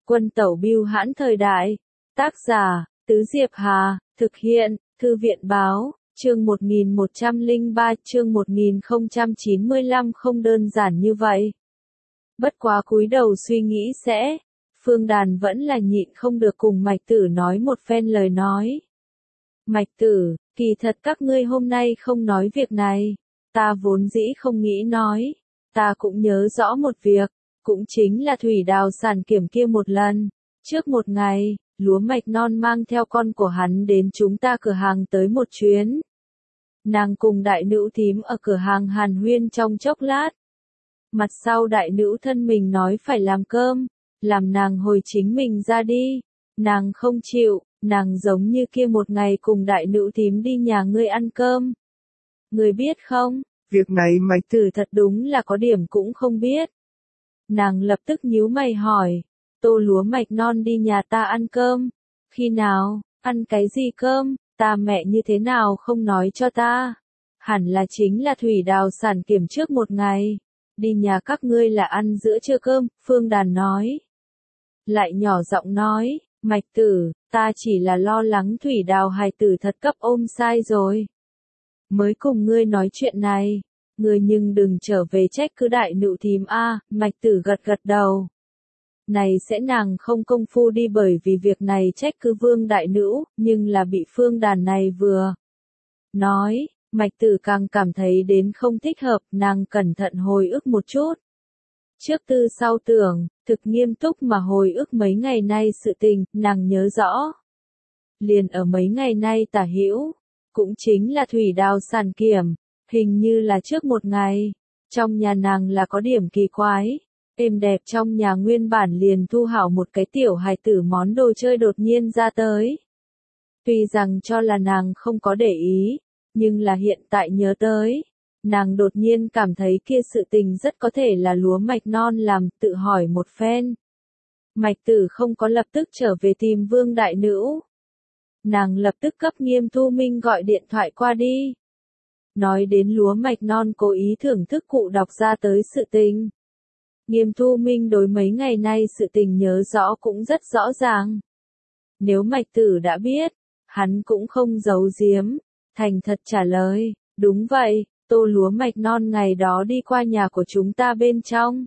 Quân tẩu bưu hãn thời đại. Tác giả, Tứ Diệp Hà, thực hiện, Thư viện báo, chương 1103, chương 1095 không đơn giản như vậy. Bất quá cúi đầu suy nghĩ sẽ, Phương Đàn vẫn là nhịn không được cùng Mạch Tử nói một phen lời nói. Mạch Tử, kỳ thật các ngươi hôm nay không nói việc này, ta vốn dĩ không nghĩ nói, ta cũng nhớ rõ một việc, cũng chính là thủy đào sản kiểm kia một lần, trước một ngày, Lúa Mạch Non mang theo con của hắn đến chúng ta cửa hàng tới một chuyến. Nàng cùng đại nữ thím ở cửa hàng hàn huyên trong chốc lát. Mặt sau đại nữ thân mình nói phải làm cơm, làm nàng hồi chính mình ra đi, nàng không chịu, nàng giống như kia một ngày cùng đại nữ thím đi nhà ngươi ăn cơm. Ngươi biết không, việc này Mạch Tử thật đúng là có điểm cũng không biết. Nàng lập tức nhíu mày hỏi, Tô Lúa Mạch Non đi nhà ta ăn cơm, khi nào, ăn cái gì cơm, ta mẹ như thế nào không nói cho ta, hẳn là chính là thủy đào sản kiểm trước một ngày, đi nhà các ngươi là ăn giữa trưa cơm, Phương Đàn nói. Lại nhỏ giọng nói, Mạch Tử, ta chỉ là lo lắng thủy đào hài tử thật cấp ôm sai rồi. Mới cùng ngươi nói chuyện này, ngươi nhưng đừng trở về trách cứ đại nữ thím a. Mạch Tử gật gật đầu. Này sẽ nàng không công phu đi bởi vì việc này trách cứ Vương đại nữ, nhưng là bị Phương Đàn này vừa nói, Mạch Tử càng cảm thấy đến không thích hợp, nàng cẩn thận hồi ức một chút. Trước tư sau tưởng, thực nghiêm túc mà hồi ức mấy ngày nay sự tình, nàng nhớ rõ. Liền ở mấy ngày nay tả hữu, cũng chính là thủy đào sản kiểm, hình như là trước một ngày, trong nhà nàng là có điểm kỳ quái, êm đẹp trong nhà nguyên bản liền thu hảo một cái tiểu hài tử món đồ chơi đột nhiên ra tới. Tuy rằng cho là nàng không có để ý, nhưng là hiện tại nhớ tới, nàng đột nhiên cảm thấy kia sự tình rất có thể là Lúa Mạch Non làm, tự hỏi một phen. Mạch Tử không có lập tức trở về tìm Vương đại nữ. Nàng lập tức cấp Nghiêm Thu Minh gọi điện thoại qua đi. Nói đến Lúa Mạch Non cố ý thưởng thức cụ đọc ra tới sự tình. Nghiêm Thu Minh đối mấy ngày nay sự tình nhớ rõ cũng rất rõ ràng. Nếu Mạch Tử đã biết, hắn cũng không giấu giếm, thành thật trả lời, đúng vậy, Tô Lúa Mạch Non ngày đó đi qua nhà của chúng ta bên trong.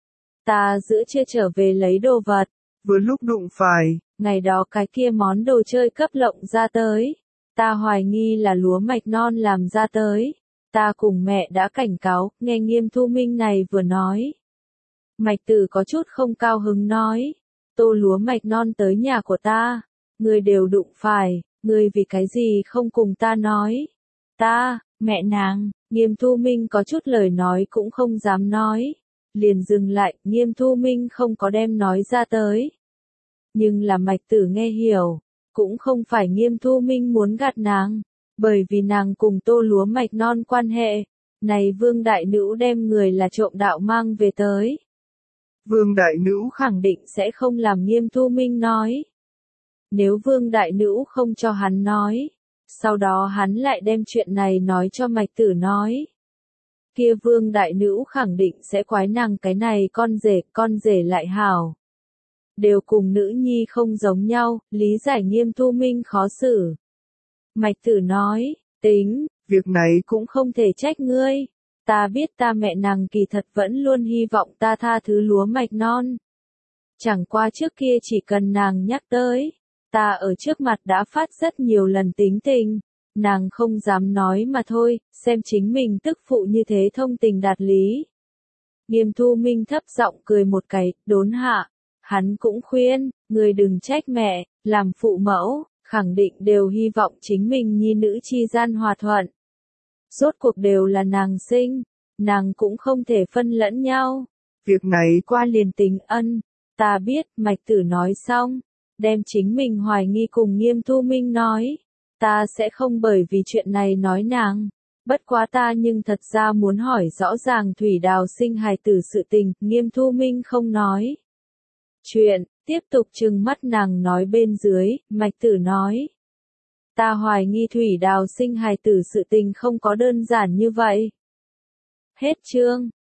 Ta giữa trưa trở về lấy đồ vật, vừa lúc đụng phải, ngày đó cái kia món đồ chơi cấp lộng ra tới, ta hoài nghi là Lúa Mạch Non làm ra tới, ta cùng mẹ đã cảnh cáo, nghe Nghiêm Thu Minh này vừa nói. Mạch Tử có chút không cao hứng nói, Tô Lúa Mạch Non tới nhà của ta, ngươi đều đụng phải, ngươi vì cái gì không cùng ta nói. Ta, mẹ nàng, Nghiêm Thu Minh có chút lời nói cũng không dám nói, liền dừng lại, Nghiêm Thu Minh không có đem nói ra tới. Nhưng là Mạch Tử nghe hiểu, cũng không phải Nghiêm Thu Minh muốn gạt nàng, bởi vì nàng cùng Tô Lúa Mạch Non quan hệ, này Vương đại nữ đem người là trộm đạo mang về tới. Vương đại nữ khẳng định sẽ không làm Nghiêm Thu Minh nói. Nếu Vương đại nữ không cho hắn nói, sau đó hắn lại đem chuyện này nói cho Mạch Tử nói. Kia Vương đại nữ khẳng định sẽ quái nàng cái này con rể lại hảo. Đều cùng nữ nhi không giống nhau, lý giải Nghiêm Thu Minh khó xử. Mạch Tử nói, tính, việc này cũng không thể trách ngươi. Ta biết ta mẹ nàng kỳ thật vẫn luôn hy vọng ta tha thứ Lúa Mạch Non. Chẳng qua trước kia chỉ cần nàng nhắc tới, ta ở trước mặt đã phát rất nhiều lần tính tình, nàng không dám nói mà thôi, xem chính mình tức phụ như thế thông tình đạt lý. Nghiêm Thu Minh thấp giọng cười một cái, đốn hạ, hắn cũng khuyên, người đừng trách mẹ, làm phụ mẫu, khẳng định đều hy vọng chính mình nhi nữ chi gian hòa thuận. Rốt cuộc đều là nàng sinh, nàng cũng không thể phân lẫn nhau. Việc này qua liền tính ân, ta biết, Mạch Tử nói xong, đem chính mình hoài nghi cùng Nghiêm Thu Minh nói, ta sẽ không bởi vì chuyện này nói nàng, bất quá ta nhưng thật ra muốn hỏi rõ ràng thủy đào sinh hài tử sự tình, Nghiêm Thu Minh không nói. Chuyện, tiếp tục trừng mắt nàng nói bên dưới, Mạch Tử nói. Ta hoài nghi thủy đào sinh hài tử sự tình không có đơn giản như vậy. Hết chương.